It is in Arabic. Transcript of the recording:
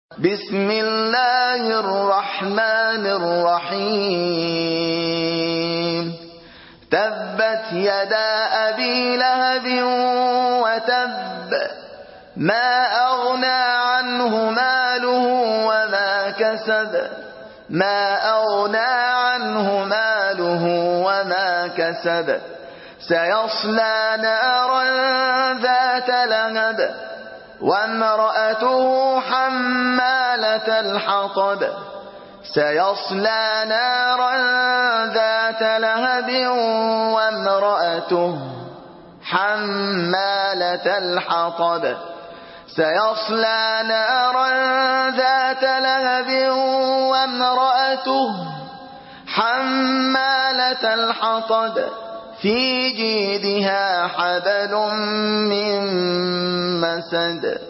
بسم الله الرحمن الرحيم تبت يدا أبي لهب وتب ما أغنى عنه ماله وما كسب سيصلى نارا ذات لهب وامرأته حمالة الحطب في جيدها حبل من مسد